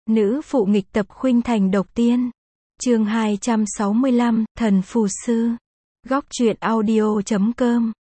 Nữ phụ nghịch tập khuynh thành độc tiên. Chương 265, Thần Phù Sư. Góc truyện audio.com.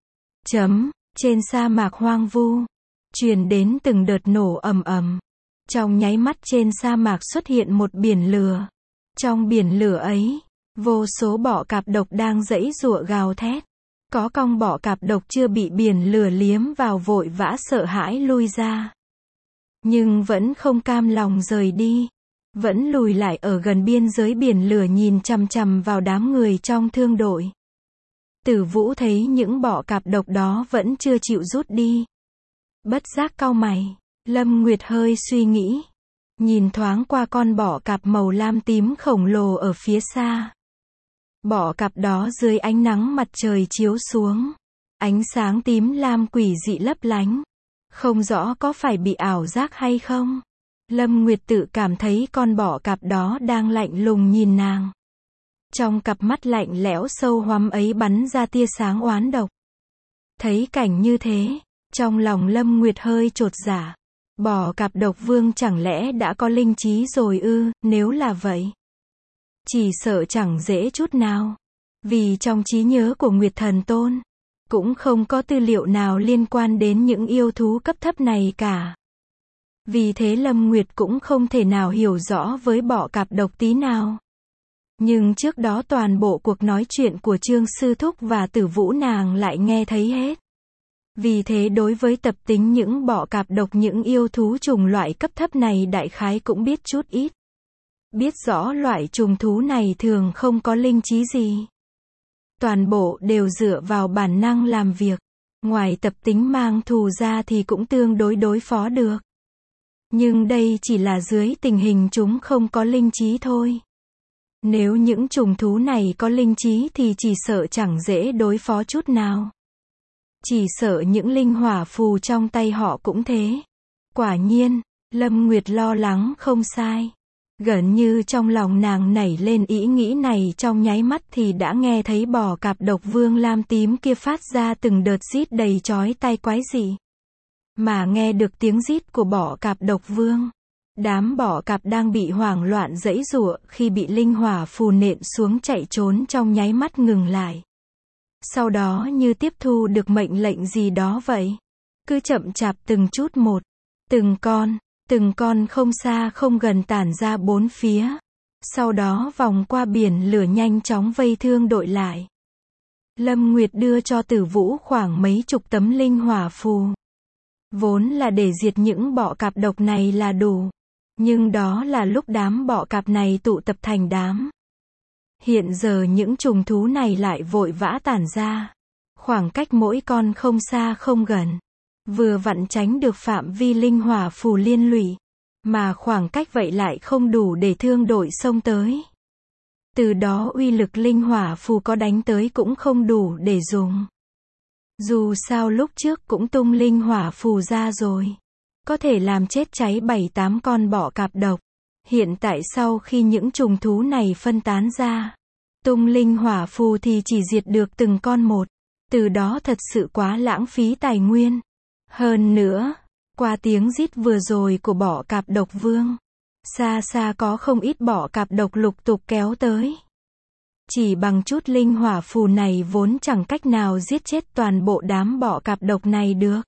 Trên sa mạc hoang vu, truyền đến từng đợt nổ ầm ầm. Trong nháy mắt trên sa mạc xuất hiện một biển lửa. Trong biển lửa ấy, vô số bọ cạp độc đang giãy giụa gào thét. Có con bọ cạp độc chưa bị biển lửa liếm vào vội vã sợ hãi lui ra. Nhưng vẫn không cam lòng rời đi. Vẫn lùi lại ở gần biên giới biển lửa nhìn chằm chằm vào đám người trong thương đội. Tử Vũ thấy những bọ cạp độc đó vẫn chưa chịu rút đi. Bất giác cau mày. Lâm Nguyệt hơi suy nghĩ. Nhìn thoáng qua con bọ cạp màu lam tím khổng lồ ở phía xa. Bọ cạp đó dưới ánh nắng mặt trời chiếu xuống. Ánh sáng tím lam quỷ dị lấp lánh. Không rõ có phải bị ảo giác hay không. Lâm Nguyệt tự cảm thấy con bọ cạp đó đang lạnh lùng nhìn nàng. Trong cặp mắt lạnh lẽo sâu hoắm ấy bắn ra tia sáng oán độc. Thấy cảnh như thế, trong lòng Lâm Nguyệt hơi chột dạ. Bọ cạp độc vương chẳng lẽ đã có linh trí rồi ư? Nếu là vậy, chỉ sợ chẳng dễ chút nào. Vì trong trí nhớ của Nguyệt Thần Tôn, cũng không có tư liệu nào liên quan đến những yêu thú cấp thấp này cả. Vì thế Lâm Nguyệt cũng không thể nào hiểu rõ với bọ cạp độc tí nào. Nhưng trước đó toàn bộ cuộc nói chuyện của Trương Sư Thúc và Tử Vũ nàng lại nghe thấy hết. Vì thế đối với tập tính những bọ cạp độc những yêu thú chủng loại cấp thấp này đại khái cũng biết chút ít. Biết rõ loại trùng thú này thường không có linh trí gì. Toàn bộ đều dựa vào bản năng làm việc. Ngoài tập tính mang thù ra thì cũng tương đối phó được. Nhưng đây chỉ là dưới tình hình chúng không có linh trí thôi. Nếu những trùng thú này có linh trí thì chỉ sợ chẳng dễ đối phó chút nào. Chỉ sợ những linh hỏa phù trong tay họ cũng thế. Quả nhiên, Lâm Nguyệt lo lắng không sai. Gần như trong lòng nàng nảy lên ý nghĩ này trong nháy mắt thì đã nghe thấy bọ cạp độc vương lam tím kia phát ra từng đợt rít đầy chói tai quái dị. Mà nghe được tiếng rít của bọ cạp độc vương, đám bọ cạp đang bị hoảng loạn giãy giụa khi bị linh hỏa phù nện xuống chạy trốn trong nháy mắt ngừng lại. Sau đó như tiếp thu được mệnh lệnh gì đó vậy. Cứ chậm chạp từng chút một, từng con không xa không gần tản ra bốn phía. Sau đó vòng qua biển lửa nhanh chóng vây thương đội lại. Lâm Nguyệt đưa cho Tử Vũ khoảng mấy chục tấm linh hỏa phù. Vốn là để diệt những bọ cạp độc này là đủ. Nhưng đó là lúc đám bọ cạp này tụ tập thành đám. Hiện giờ những trùng thú này lại vội vã tản ra. Khoảng cách mỗi con không xa không gần. Vừa vặn tránh được phạm vi linh hỏa phù liên lụy. Mà khoảng cách vậy lại không đủ để thương đội xông tới. Từ đó uy lực linh hỏa phù có đánh tới cũng không đủ để dùng. Dù sao lúc trước cũng tung linh hỏa phù ra rồi. Có thể làm chết cháy 7-8 con bọ cạp độc. Hiện tại sau khi những trùng thú này phân tán ra, tung linh hỏa phù thì chỉ diệt được từng con một. Từ đó thật sự quá lãng phí tài nguyên. Hơn nữa, qua tiếng rít vừa rồi của bọ cạp độc vương, xa xa có không ít bọ cạp độc lục tục kéo tới. Chỉ bằng chút linh hỏa phù này vốn chẳng cách nào giết chết toàn bộ đám bọ cạp độc này được.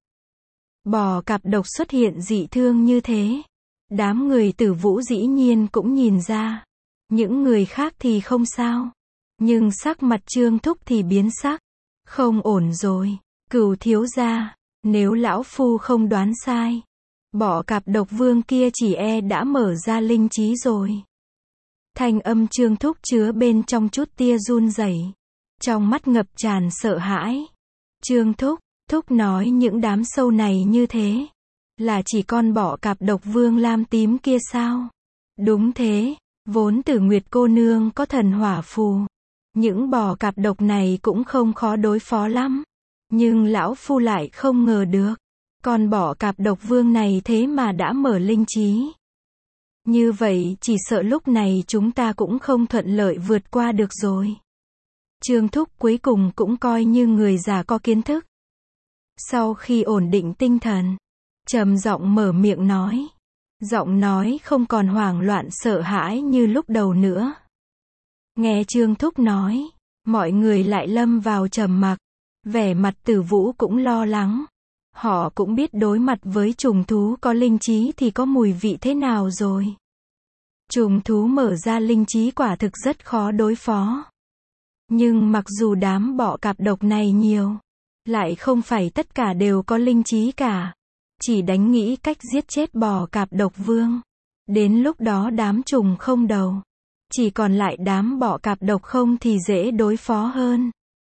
Bọ cạp độc xuất hiện dị thương như thế. Đám người Tử Vũ dĩ nhiên cũng nhìn ra. Những người khác thì không sao. Nhưng sắc mặt Trương Thúc thì biến sắc. Không ổn rồi. Cửu thiếu gia, nếu lão phu không đoán sai, bọ cạp độc vương kia chỉ đã mở ra linh trí rồi. Thanh âm Trương Thúc chứa bên trong chút tia run rẩy. Trong mắt ngập tràn sợ hãi. Trương Thúc nói những đám sâu này như thế. Là chỉ con bọ cạp độc vương lam tím kia sao? Đúng thế, vốn Tử Nguyệt cô nương có thần hỏa phù. Những bọ cạp độc này cũng không khó đối phó lắm. Nhưng lão phu lại không ngờ được. Con bọ cạp độc vương này thế mà đã mở linh trí. Như vậy chỉ sợ lúc này chúng ta cũng không thuận lợi vượt qua được rồi. Trương Thúc cuối cùng cũng coi như người già có kiến thức. Sau khi ổn định tinh thần, trầm giọng mở miệng nói. Giọng nói không còn hoảng loạn sợ hãi như lúc đầu nữa. Nghe Trương Thúc nói, mọi người lại lâm vào trầm mặc. Vẻ mặt Tử Vũ cũng lo lắng. Họ cũng biết đối mặt với trùng thú có linh trí thì có mùi vị thế nào rồi. Trùng thú mở ra linh trí quả thực rất khó đối phó. Nhưng mặc dù đám bọ cạp độc này nhiều, lại không phải tất cả đều có linh trí cả. Chỉ đánh nghĩ cách giết chết bọ cạp độc vương. Đến lúc đó đám trùng không đầu, chỉ còn lại đám bọ cạp độc không thì dễ đối phó hơn.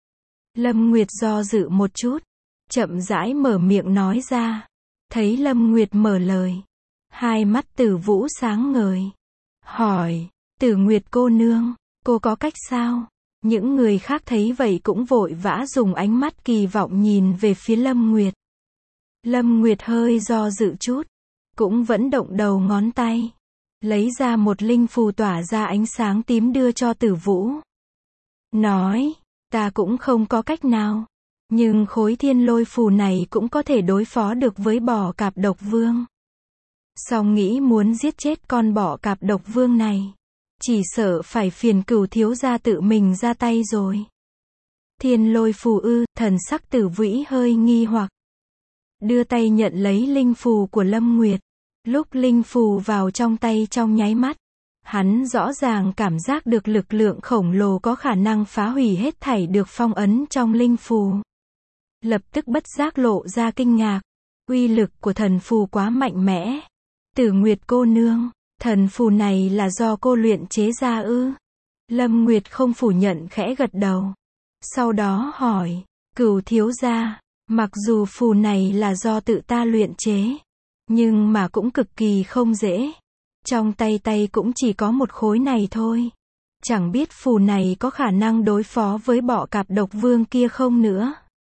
Lâm Nguyệt do dự một chút, chậm rãi mở miệng nói ra. Thấy Lâm Nguyệt mở lời, hai mắt Tử Vũ sáng ngời. Hỏi, Tử Nguyệt cô nương, cô có cách sao? Những người khác thấy vậy cũng vội vã dùng ánh mắt kỳ vọng nhìn về phía Lâm Nguyệt. Lâm Nguyệt hơi do dự chút, cũng vẫn động đầu ngón tay, lấy ra một linh phù tỏa ra ánh sáng tím đưa cho Tử Vũ. Nói, ta cũng không có cách nào, nhưng khối thiên lôi phù này cũng có thể đối phó được với bọ cạp độc vương. Song nghĩ muốn giết chết con bọ cạp độc vương này, chỉ sợ phải phiền Cửu thiếu gia tự mình ra tay rồi. Thiên lôi phù ư? Thần sắc Tử Vũ hơi nghi hoặc. Đưa tay nhận lấy linh phù của Lâm Nguyệt. Lúc linh phù vào trong tay trong nháy mắt, hắn rõ ràng cảm giác được lực lượng khổng lồ có khả năng phá hủy hết thảy được phong ấn trong linh phù. Lập tức bất giác lộ ra kinh ngạc. Uy lực của thần phù quá mạnh mẽ. Tử Nguyệt cô nương, thần phù này là do cô luyện chế ra ư? Lâm Nguyệt không phủ nhận khẽ gật đầu. Sau đó hỏi, Cửu thiếu gia, mặc dù phù này là do tự ta luyện chế, nhưng mà cũng cực kỳ không dễ. Trong tay cũng chỉ có một khối này thôi. Chẳng biết phù này có khả năng đối phó với bọ cạp độc vương kia không nữa.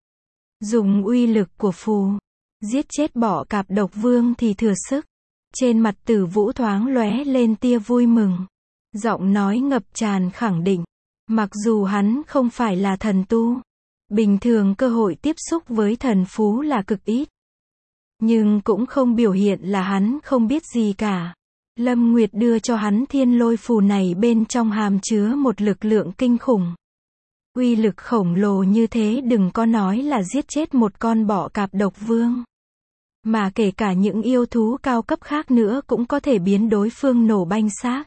Dùng uy lực của phù, giết chết bọ cạp độc vương thì thừa sức. Trên mặt Tử Vũ thoáng lóe lên tia vui mừng. Giọng nói ngập tràn khẳng định. Mặc dù hắn không phải là thần tu, bình thường cơ hội tiếp xúc với thần phú là cực ít, nhưng cũng không biểu hiện là hắn không biết gì cả. Lâm Nguyệt đưa cho hắn thiên lôi phù này, bên trong hàm chứa một lực lượng kinh khủng. Uy lực khổng lồ như thế đừng có nói là giết chết một con bọ cạp độc vương, mà kể cả những yêu thú cao cấp khác nữa cũng có thể biến đối phương nổ banh xác.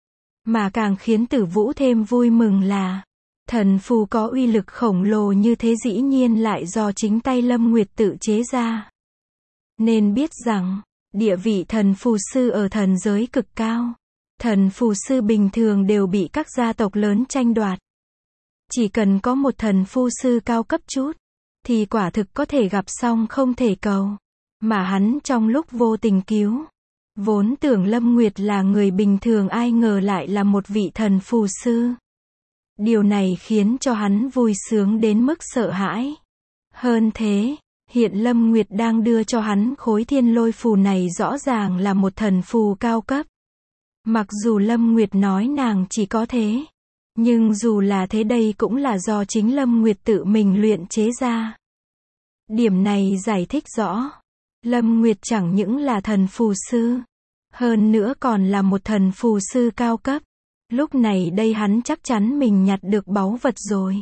Mà càng khiến Tử Vũ thêm vui mừng là, thần phù có uy lực khổng lồ như thế dĩ nhiên lại do chính tay Lâm Nguyệt tự chế ra. Nên biết rằng, địa vị thần phù sư ở thần giới cực cao. Thần phù sư bình thường đều bị các gia tộc lớn tranh đoạt. Chỉ cần có một thần phù sư cao cấp chút, thì quả thực có thể gặp xong không thể cầu. Mà hắn trong lúc vô tình cứu. Vốn tưởng Lâm Nguyệt là người bình thường, ai ngờ lại là một vị thần phù sư. Điều này khiến cho hắn vui sướng đến mức sợ hãi. Hơn thế, hiện Lâm Nguyệt đang đưa cho hắn khối thiên lôi phù này rõ ràng là một thần phù cao cấp. Mặc dù Lâm Nguyệt nói nàng chỉ có thế, nhưng dù là thế đây cũng là do chính Lâm Nguyệt tự mình luyện chế ra. Điểm này giải thích rõ, Lâm Nguyệt chẳng những là thần phù sư, hơn nữa còn là một thần phù sư cao cấp. Lúc này đây hắn chắc chắn mình nhặt được báu vật rồi.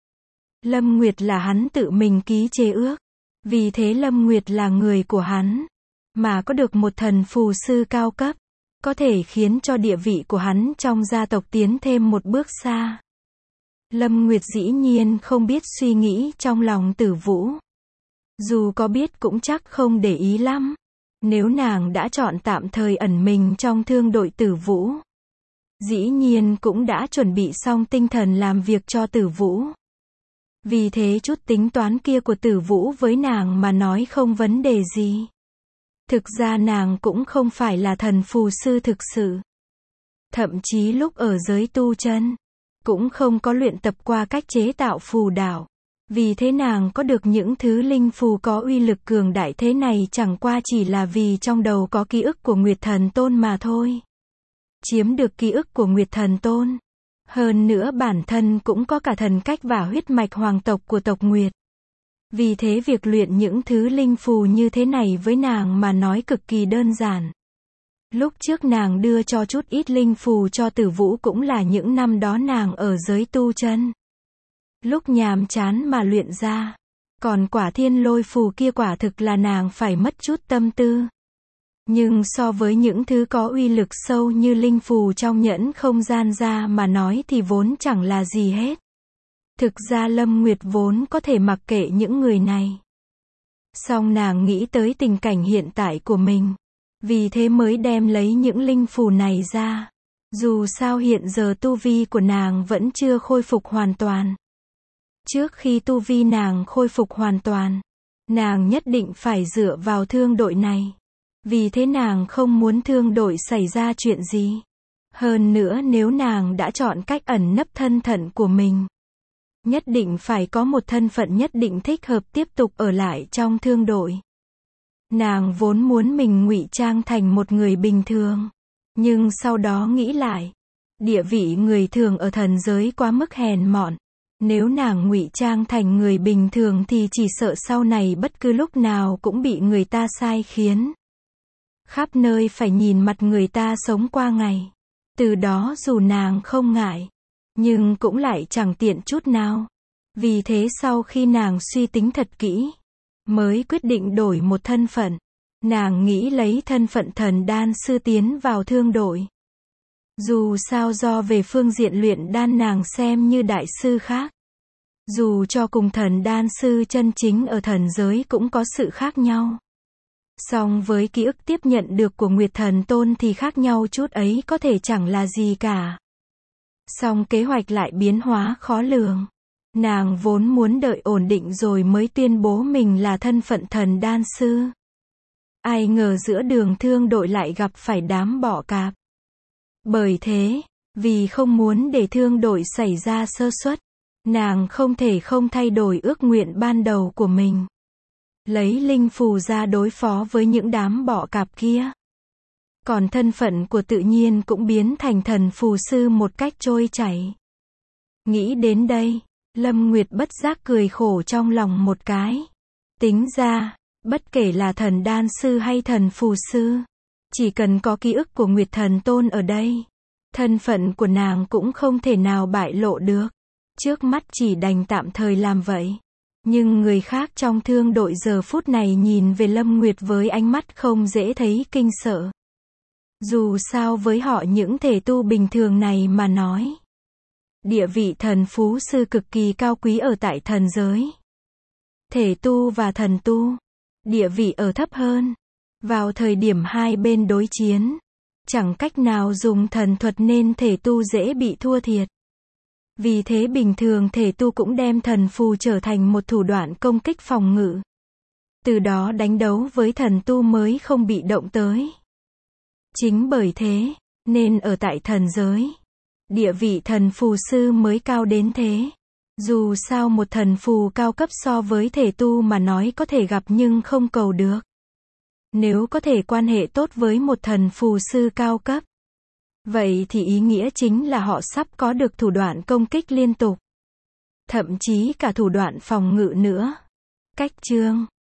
Lâm Nguyệt là hắn tự mình ký chế ước. Vì thế Lâm Nguyệt là người của hắn. Mà có được một thần phù sư cao cấp, có thể khiến cho địa vị của hắn trong gia tộc tiến thêm một bước xa. Lâm Nguyệt dĩ nhiên không biết suy nghĩ trong lòng Tử Vũ. Dù có biết cũng chắc không để ý lắm. Nếu nàng đã chọn tạm thời ẩn mình trong thương đội Tử Vũ, dĩ nhiên cũng đã chuẩn bị xong tinh thần làm việc cho Tử Vũ. Vì thế chút tính toán kia của Tử Vũ với nàng mà nói không vấn đề gì. Thực ra nàng cũng không phải là thần phù sư thực sự. Thậm chí lúc ở giới tu chân, cũng không có luyện tập qua cách chế tạo phù đạo. Vì thế nàng có được những thứ linh phù có uy lực cường đại thế này chẳng qua chỉ là vì trong đầu có ký ức của Nguyệt Thần Tôn mà thôi. Chiếm được ký ức của Nguyệt Thần Tôn. Hơn nữa bản thân cũng có cả thần cách và huyết mạch hoàng tộc của tộc Nguyệt. Vì thế việc luyện những thứ linh phù như thế này với nàng mà nói cực kỳ đơn giản. Lúc trước nàng đưa cho chút ít linh phù cho Tử Vũ cũng là những năm đó nàng ở giới tu chân. Lúc nhàm chán mà luyện ra. Còn quả thiên lôi phù kia quả thực là nàng phải mất chút tâm tư. Nhưng so với những thứ có uy lực sâu như linh phù trong nhẫn không gian ra mà nói thì vốn chẳng là gì hết. Thực ra Lâm Nguyệt vốn có thể mặc kệ những người này. Song nàng nghĩ tới tình cảnh hiện tại của mình. Vì thế mới đem lấy những linh phù này ra. Dù sao hiện giờ tu vi của nàng vẫn chưa khôi phục hoàn toàn. Trước khi tu vi nàng khôi phục hoàn toàn, nàng nhất định phải dựa vào thương đội này. Vì thế nàng không muốn thương đội xảy ra chuyện gì. Hơn nữa nếu nàng đã chọn cách ẩn nấp thân phận của mình, nhất định phải có một thân phận nhất định thích hợp tiếp tục ở lại trong thương đội. Nàng vốn muốn mình ngụy trang thành một người bình thường. Nhưng sau đó nghĩ lại, địa vị người thường ở thần giới quá mức hèn mọn. Nếu nàng ngụy trang thành người bình thường thì chỉ sợ sau này bất cứ lúc nào cũng bị người ta sai khiến. Khắp nơi phải nhìn mặt người ta sống qua ngày. Từ đó dù nàng không ngại, nhưng cũng lại chẳng tiện chút nào. Vì thế sau khi nàng suy tính thật kỹ, mới quyết định đổi một thân phận. Nàng nghĩ lấy thân phận thần đan sư tiến vào thương đội. Dù sao do về phương diện luyện đan nàng xem như đại sư khác. Dù cho cùng thần đan sư chân chính ở thần giới cũng có sự khác nhau. Song với ký ức tiếp nhận được của Nguyệt Thần Tôn thì khác nhau chút ấy có thể chẳng là gì cả. Song kế hoạch lại biến hóa khó lường. Nàng vốn muốn đợi ổn định rồi mới tuyên bố mình là thân phận thần đan sư. Ai ngờ giữa đường thương đội lại gặp phải đám bọ cạp. Bởi thế, vì không muốn để thương đội xảy ra sơ suất, nàng không thể không thay đổi ước nguyện ban đầu của mình. Lấy linh phù ra đối phó với những đám bọ cạp kia. Còn thân phận của tự nhiên cũng biến thành thần phù sư một cách trôi chảy. Nghĩ đến đây, Lâm Nguyệt bất giác cười khổ trong lòng một cái. Tính ra, bất kể là thần đan sư hay thần phù sư, chỉ cần có ký ức của Nguyệt Thần Tôn ở đây, thân phận của nàng cũng không thể nào bại lộ được. Trước mắt chỉ đành tạm thời làm vậy. Nhưng người khác trong thương đội giờ phút này nhìn về Lâm Nguyệt với ánh mắt không dễ thấy kinh sợ. Dù sao với họ những thể tu bình thường này mà nói, địa vị thần phú sư cực kỳ cao quý ở tại thần giới. Thể tu và thần tu, địa vị ở thấp hơn. Vào thời điểm hai bên đối chiến, chẳng cách nào dùng thần thuật nên thể tu dễ bị thua thiệt. Vì thế bình thường thể tu cũng đem thần phù trở thành một thủ đoạn công kích phòng ngự. Từ đó đánh đấu với thần tu mới không bị động tới. Chính bởi thế, nên ở tại thần giới, địa vị thần phù sư mới cao đến thế. Dù sao một thần phù cao cấp so với thể tu mà nói có thể gặp nhưng không cầu được. Nếu có thể quan hệ tốt với một thần phù sư cao cấp, vậy thì ý nghĩa chính là họ sắp có được thủ đoạn công kích liên tục. Thậm chí cả thủ đoạn phòng ngự nữa. Cách chương